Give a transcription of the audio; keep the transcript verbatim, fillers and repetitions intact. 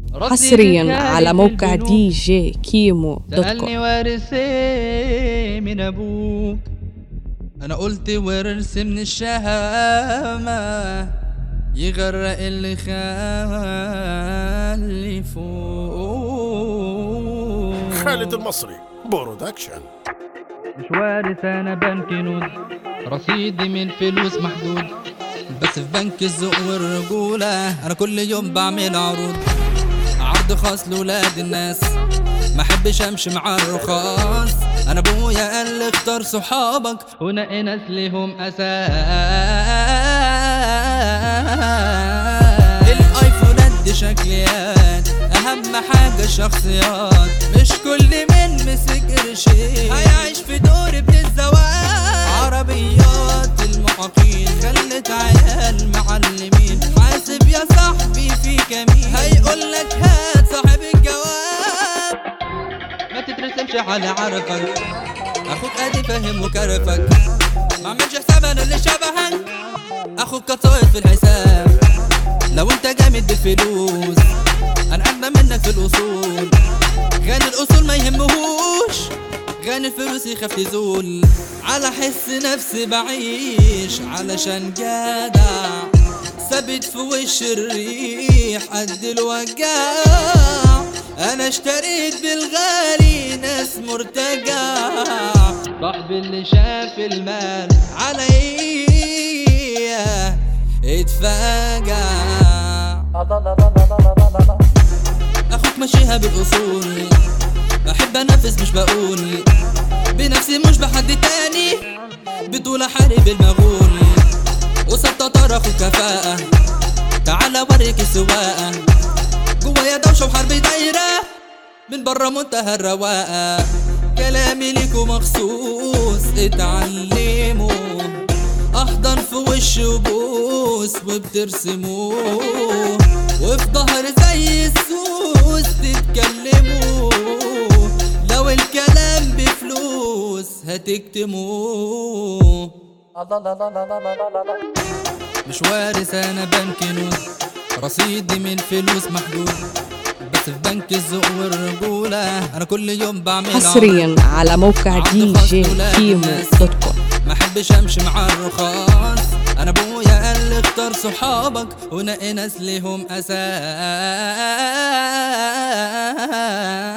حصريا على موقع دي جي كيمو دوت كوم. سألني وارث ايه من ابوك، انا قلت ورث من الشهامة يغرق اللي خلفوه. خالد المصري برودكشن. مش وارث انا بنك نود، رصيدي من فلوس محدود، بس في بنك الذوق والرجولة انا كل يوم بعمل عروض، عرض خاص لولاد الناس، ما احبش امشي مع الرخاص. انا ابويا قال لي اختار صحابك ونقي ناس ليهم اساس. الايفونات دي شكليات، اهم حاجه الشخصيات، مش كل من مسك قرشين هيعيش في دور ابن الزواج. عربيات المحاقين خلت عيال معلمين، حاسب يا صاحبي في كمين هيقولك هات صاحب الجواب. ما تترسمش على عرفك، اخوك ادي فاهم وكرفك، ما عملش حساب انا اللي شبهك، اخوك كتصايد في الحساب. لو انت جامد بالفلوس انا اغنى منك في الاصول، غني الاصول ما يهمهوش، غني الفلوس يخاف تزول. على حس نفسي بعيش علشان جدع، ثابت في وش الريح قد الوجع. انا اشتريت بالغالي ناس مرتجع، صاحبي اللي شاف المال عليا اتفاجع. اخوك ماشيها بالاصول، بحب انفذ مش بقول، بنفسي مش بحد تاني، بطول احارب المغول. وسط تطار اخو كفاءة، تعالى اوريك السواقة، جوايا دوشة وحرب دايرة، من برا منتهى الرواقة. كلامي ليكوا مخصوص اتعلموا، احضن في وش وبوس وبترسموه، وفي ظهر زي السوس تتكلموا. لو الكلام بفلوس هتكتموه. مش وارث انا بنك نود، رصيدي من فلوس محدود، بس في بنك الذوق والرجولة انا كل يوم بعمل حصريا على موقع دي جي كيمو دوت كوم. ما احبش امشي مع الرخاص. انا ابويا قال لي اختار صحابك ونقي ناس ليهم اساس.